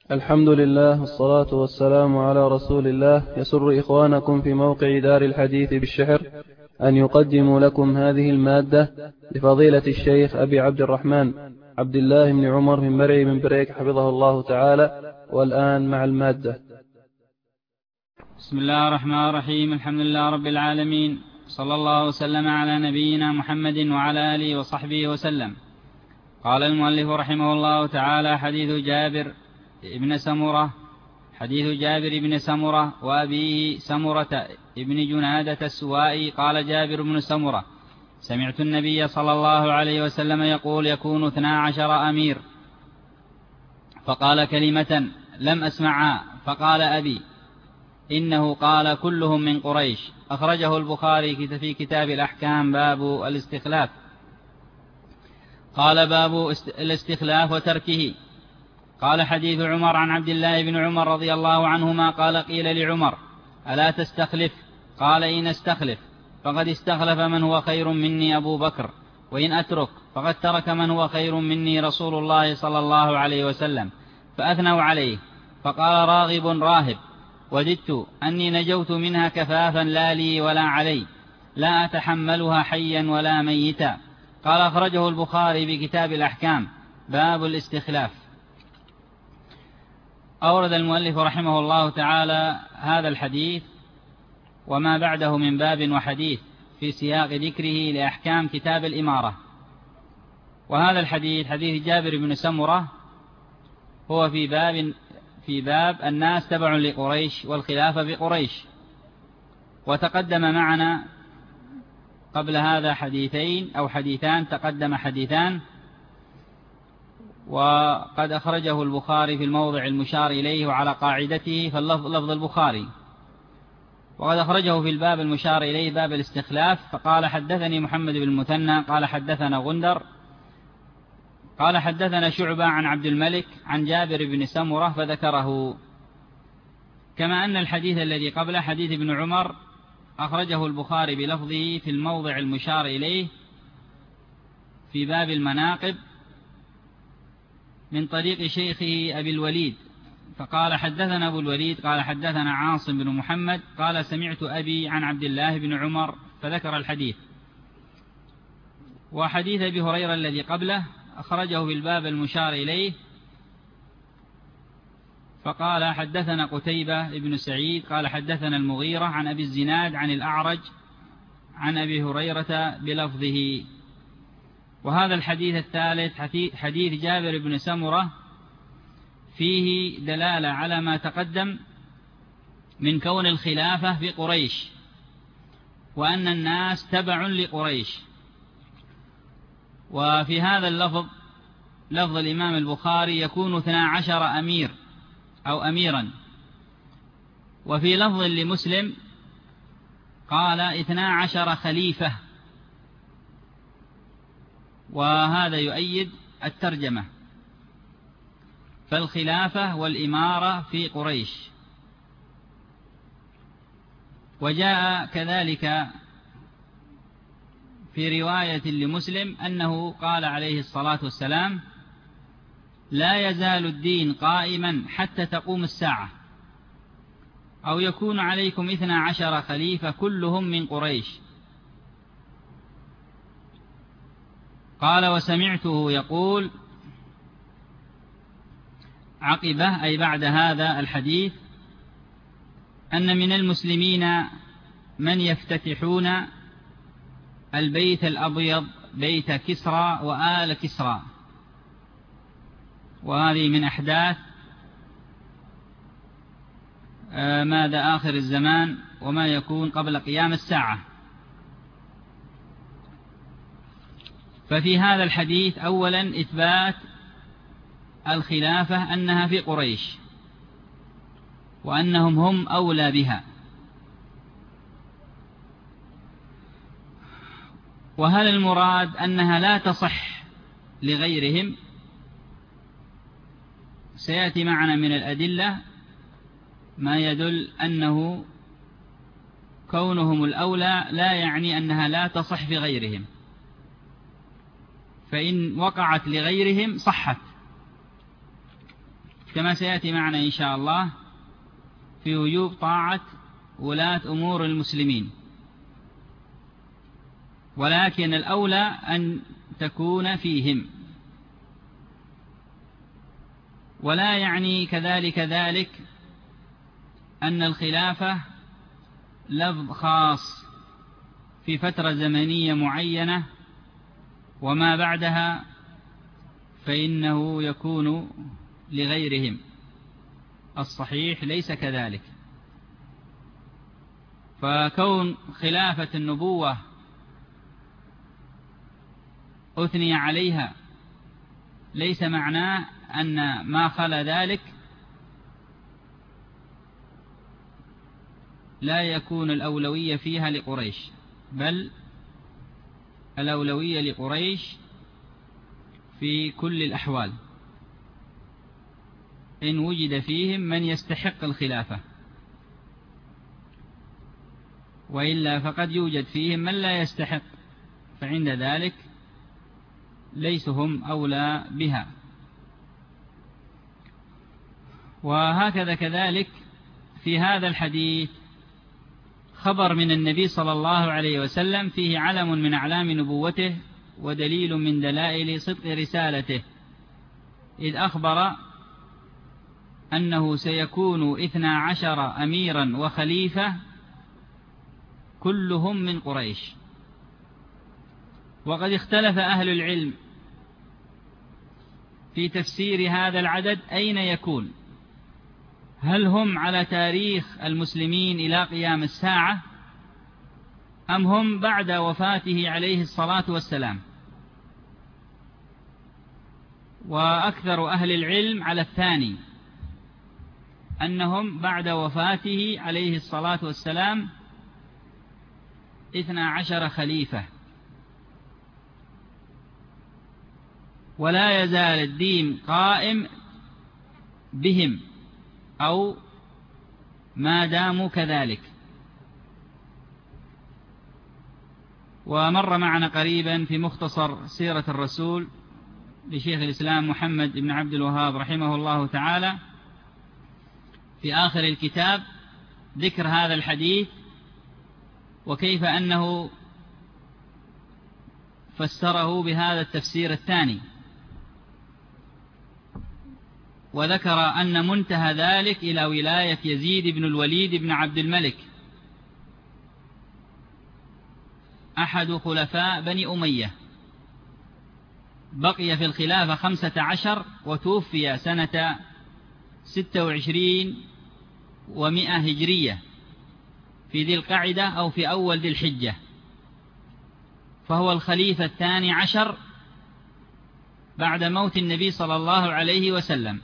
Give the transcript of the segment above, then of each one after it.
الحمد لله والصلاة والسلام على رسول الله. يسر إخوانكم في موقع دار الحديث بالشحر أن يقدموا لكم هذه المادة لفضيلة الشيخ أبي عبد الرحمن عبد الله بن عمر من مرعي من بريك حفظه الله تعالى. والآن مع المادة. بسم الله الرحمن الرحيم. الحمد لله رب العالمين، صلى الله وسلم على نبينا محمد وعلى آله وصحبه وسلم. قال المؤلف رحمه الله تعالى: حديث جابر بن سمرة وأبيه سمرة ابن جنادة السوائي. قال جابر بن سمرة: سمعت النبي صلى الله عليه وسلم يقول: يكون 12 أمير. فقال كلمة لم أسمعها، فقال أبي: إنه قال كلهم من قريش. أخرجه البخاري في كتاب الأحكام باب الاستخلاف. قال: باب الاستخلاف وتركه. قال: حديث عمر عن عبد الله بن عمر رضي الله عنهما قال: قيل لعمر: ألا تستخلف؟ قال: إن استخلف فقد استخلف من هو خير مني أبو بكر، وإن أترك فقد ترك من هو خير مني رسول الله صلى الله عليه وسلم. فأثنوا عليه. فقال راغب راهب: وددت أني نجوت منها كفافا لا لي ولا علي، لا أتحملها حيا ولا ميتا. قال: أخرجه البخاري بكتاب الأحكام باب الاستخلاف. أورد المؤلف رحمه الله تعالى هذا الحديث وما بعده من باب وحديث في سياق ذكره لأحكام كتاب الإمارة. وهذا الحديث حديث جابر بن سمرة هو في باب الناس تبع لقريش والخلافة بقريش. وتقدم معنا قبل هذا حديثان تقدم حديثان، وقد أخرجه البخاري في الموضع المشار إليه وعلى قاعدته فاللفظ البخاري. وقد أخرجه في الباب المشار إليه باب الاستخلاف. فقال: حدثني محمد بن المثنى قال: حدثنا غندر قال: حدثنا شعبة عن عبد الملك عن جابر بن سمرة فذكره. كما أن الحديث الذي قبله حديث ابن عمر أخرجه البخاري بلفظه في الموضع المشار إليه في باب المناقب من طريق شيخه أبي الوليد. فقال: حدثنا أبو الوليد قال: حدثنا عاصم بن محمد قال: سمعت أبي عن عبد الله بن عمر، فذكر الحديث. وحديث أبي هريرة الذي قبله أخرجه في الباب المشار إليه. فقال: حدثنا قتيبة بن سعيد قال: حدثنا المغيرة عن أبي الزناد عن الأعرج عن أبي هريرة بلفظه. وهذا الحديث الثالث حديث جابر بن سمرة فيه دلالة على ما تقدم من كون الخلافة في قريش، وأن الناس تبع لقريش. وفي هذا اللفظ لفظ الإمام البخاري يكون 12 أمير أو أميرا. وفي لفظ لمسلم قال: 12 خليفة. وهذا يؤيد الترجمة، فالخلافة والإمارة في قريش. وجاء كذلك في رواية لمسلم أنه قال عليه الصلاة والسلام: لا يزال الدين قائما حتى تقوم الساعة، أو يكون عليكم 12 خليفة كلهم من قريش. قال: وسمعته يقول عقبه أي بعد هذا الحديث أن من المسلمين من يفتتحون البيت الأبيض بيت كسرى وآل كسرى. وهذه من أحداث ماذا آخر الزمان وما يكون قبل قيام الساعة. ففي هذا الحديث أولا إثبات الخلافة أنها في قريش، وأنهم هم أولى بها. وهل المراد أنها لا تصح لغيرهم؟ سيأتي معنا من الأدلة ما يدل أنه كونهم الأولى لا يعني أنها لا تصح في غيرهم، فإن وقعت لغيرهم صحت. كما سيأتي معنا إن شاء الله في وجوب طاعة ولاة أمور المسلمين، ولكن الأولى أن تكون فيهم، ولا يعني كذلك ذلك أن الخلافة لفظ خاص في فترة زمنية معينة وما بعدها فإنه يكون لغيرهم. الصحيح ليس كذلك، فكون خلافة النبوة أثني عليها ليس معناه أن ما خلا ذلك لا يكون الأولوية فيها لقريش، بل الأولوية لقريش في كل الأحوال إن وجد فيهم من يستحق الخلافة، وإلا فقد يوجد فيهم من لا يستحق، فعند ذلك ليسوا هم أولى بها. وهكذا كذلك في هذا الحديث خبر من النبي صلى الله عليه وسلم فيه علم من أعلام نبوته ودليل من دلائل صدق رسالته، إذ أخبر أنه سيكون 12 أميرا وخليفة كلهم من قريش. وقد اختلف أهل العلم في تفسير هذا العدد أين يكون، هل هم على تاريخ المسلمين إلى قيام الساعة أم هم بعد وفاته عليه الصلاة والسلام؟ وأكثر أهل العلم على الثاني، أنهم بعد وفاته عليه الصلاة والسلام 12 خليفة، ولا يزال الدين قائم بهم أو ما داموا كذلك. ومر معنا قريبا في مختصر سيرة الرسول لشيخ الإسلام محمد بن عبد الوهاب رحمه الله تعالى في آخر الكتاب ذكر هذا الحديث وكيف أنه فسره بهذا التفسير الثاني، وذكر أن منتهى ذلك إلى ولاية يزيد بن الوليد بن عبد الملك أحد خلفاء بني أمية، بقي في الخلافة 15 وتوفي سنة 26 و100 هجرية في ذي القعدة أو في أول ذي الحجة، فهو الخليفة 12 بعد موت النبي صلى الله عليه وسلم.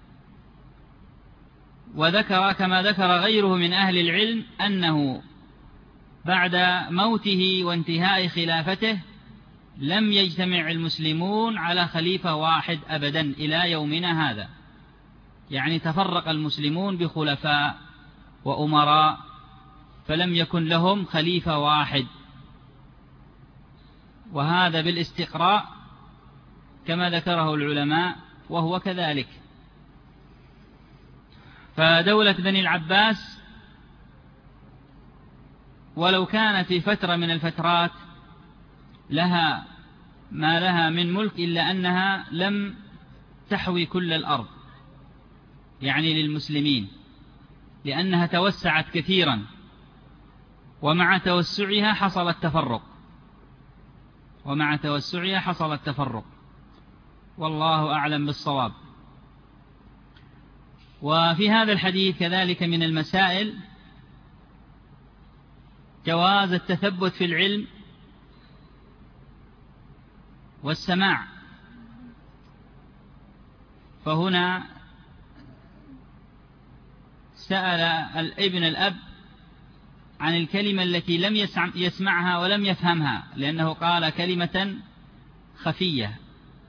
وذكر كما ذكر غيره من أهل العلم أنه بعد موته وانتهاء خلافته لم يجتمع المسلمون على خليفة واحد أبدا إلى يومنا هذا، يعني تفرق المسلمون بخلفاء وأمراء فلم يكن لهم خليفة واحد، وهذا بالاستقراء كما ذكره العلماء وهو كذلك. فدولة بني العباس ولو كانت في فترة من الفترات لها ما لها من ملك إلا أنها لم تحوي كل الأرض يعني للمسلمين، لأنها توسعت كثيرا، ومع توسعها حصل التفرق، والله أعلم بالصواب. وفي هذا الحديث كذلك من المسائل جواز التثبت في العلم والسماع، فهنا سأل الابن الأب عن الكلمة التي لم يسمعها ولم يفهمها، لأنه قال كلمة خفية،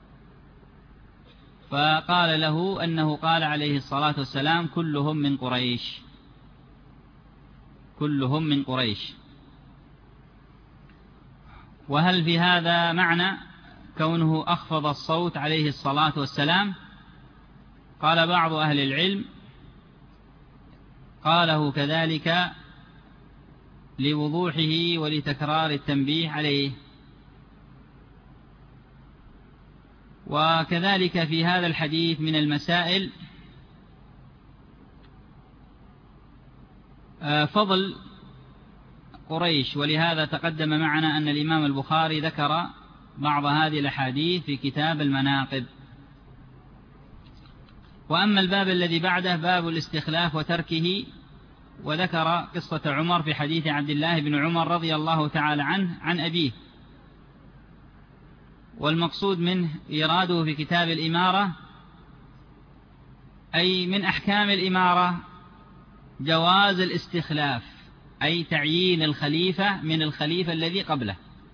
فقال له أنه قال عليه الصلاة والسلام كلهم من قريش. وهل في هذا معنى كونه أخفض الصوت عليه الصلاة والسلام؟ قال بعض أهل العلم قاله كذلك لوضوحه ولتكرار التنبيه عليه. وكذلك في هذا الحديث من المسائل فضل قريش، ولهذا تقدم معنا أن الإمام البخاري ذكر بعض هذه الأحاديث في كتاب المناقب. وأما الباب الذي بعده باب الاستخلاف وتركه، وذكر قصة عمر في حديث عبد الله بن عمر رضي الله تعالى عنه عن أبيه، والمقصود منه إيراده في كتاب الإمارة، أي من أحكام الإمارة جواز الاستخلاف، أي تعيين الخليفة من الخليفة الذي قبله.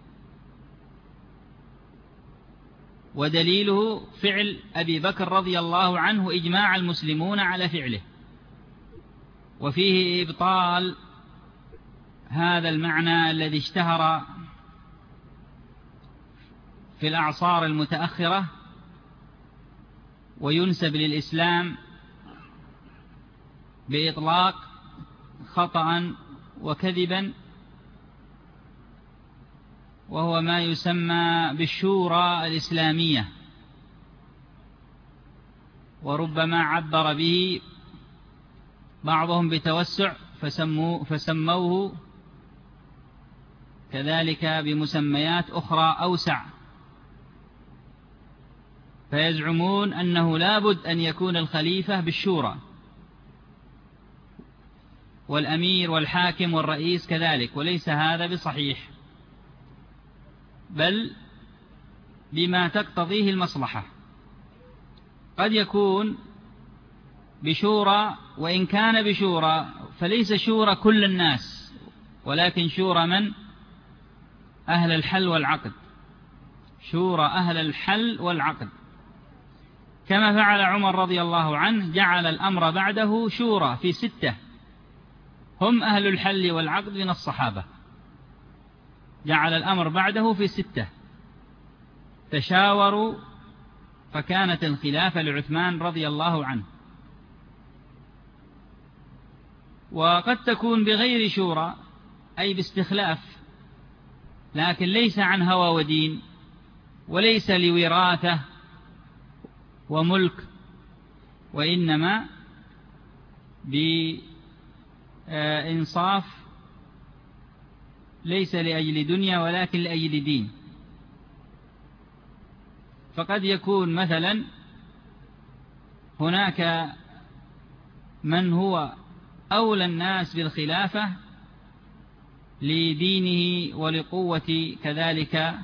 ودليله فعل أبي بكر رضي الله عنه، إجماع المسلمون على فعله، وفيه إبطال هذا المعنى الذي اشتهر في الأعصار المتأخرة وينسب للإسلام بإطلاق خطأ وكذبا، وهو ما يسمى بالشورى الإسلامية، وربما عبر به بعضهم بتوسع فسموه كذلك بمسميات أخرى أوسع، فيزعمون أنه لابد أن يكون الخليفة بالشورى، والأمير والحاكم والرئيس كذلك، وليس هذا بصحيح، بل بما تقتضيه المصلحة. قد يكون بشورى، وإن كان بشورى فليس شورى كل الناس، ولكن شورى من؟ أهل الحل والعقد، شورى أهل الحل والعقد، كما فعل عمر رضي الله عنه، جعل الأمر بعده شورى في 6 هم أهل الحل والعقد من الصحابة، جعل الأمر بعده في 6 تشاوروا، فكانت الخلافة لعثمان رضي الله عنه. وقد تكون بغير شورى، أي باستخلاف، لكن ليس عن هوى ودين، وليس لوراثة وملك، وإنما بإنصاف، ليس لأجل دنيا ولكن لأجل دين. فقد يكون مثلا هناك من هو أولى الناس بالخلافة لدينه ولقوة كذلك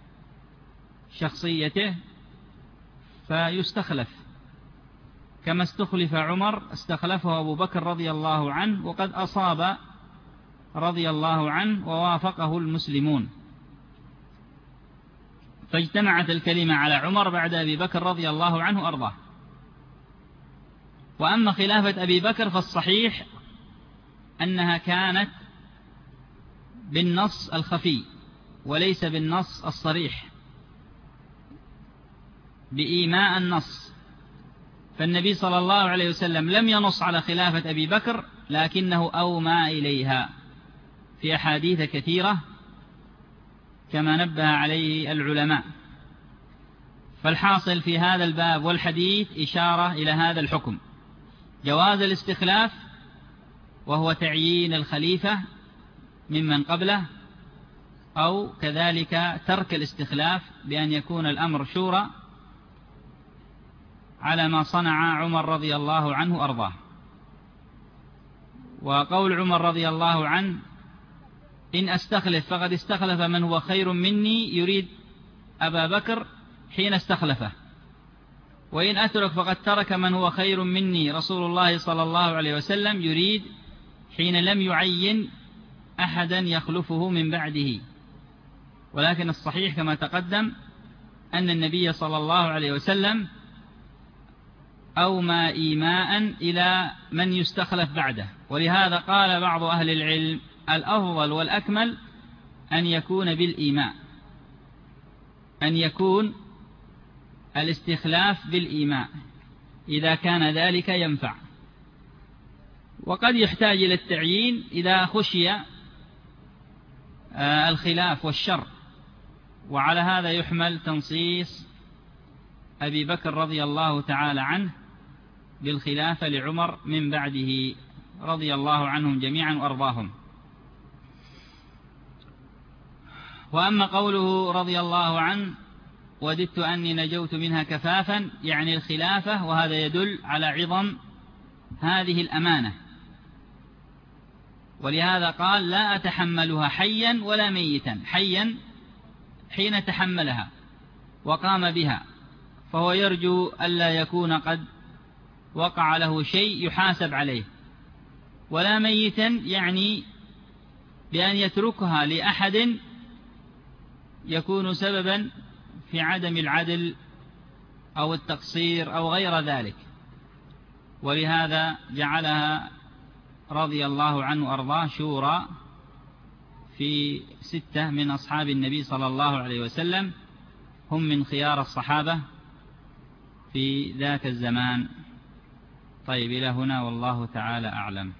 شخصيته فيستخلف، كما استخلف عمر، استخلفه أبو بكر رضي الله عنه، وقد أصاب رضي الله عنه ووافقه المسلمون، فاجتمعت الكلمة على عمر بعد أبي بكر رضي الله عنه أرضاه. وأما خلافة أبي بكر فالصحيح أنها كانت بالنص الخفي وليس بالنص الصريح، بإيماء النص، فالنبي صلى الله عليه وسلم لم ينص على خلافة أبي بكر، لكنه أومى إليها في أحاديث كثيرة كما نبه عليه العلماء. فالحاصل في هذا الباب والحديث إشارة إلى هذا الحكم، جواز الاستخلاف، وهو تعيين الخليفة ممن قبله، أو كذلك ترك الاستخلاف بأن يكون الأمر شورى، على ما صنع عمر رضي الله عنه أرضاه. وقول عمر رضي الله عنه: إن أستخلف فقد استخلف من هو خير مني، يريد أبا بكر حين استخلفه، وإن أترك فقد ترك من هو خير مني رسول الله صلى الله عليه وسلم، يريد حين لم يعين أحدا يخلفه من بعده. ولكن الصحيح كما تقدم أن النبي صلى الله عليه وسلم أومى إيماء إلى من يستخلف بعده، ولهذا قال بعض أهل العلم: الأفضل والأكمل أن يكون بالإيماء، أن يكون الاستخلاف بالإيماء، إذا كان ذلك ينفع. وقد يحتاج إلى التعيين إذا خشي الخلاف والشر، وعلى هذا يحمل تنصيص أبي بكر رضي الله تعالى عنه بالخلافة لعمر من بعده رضي الله عنهم جميعا وأرضاهم. وأما قوله رضي الله عنه وددت أني نجوت منها كفافا، يعني الخلافة، وهذا يدل على عظم هذه الأمانة، ولهذا قال لا أتحملها حيا ولا ميتا. حيا حين تحملها وقام بها، فهو يرجو ألا يكون قد وقع له شيء يحاسب عليه، ولا ميتا يعني بأن يتركها لأحد يكون سببا في عدم العدل أو التقصير أو غير ذلك. ولهذا جعلها رضي الله عنه وأرضاه شورى في 6 من أصحاب النبي صلى الله عليه وسلم، هم من خيار الصحابة في ذاك الزمان. طيب، إلى هنا والله تعالى أعلم.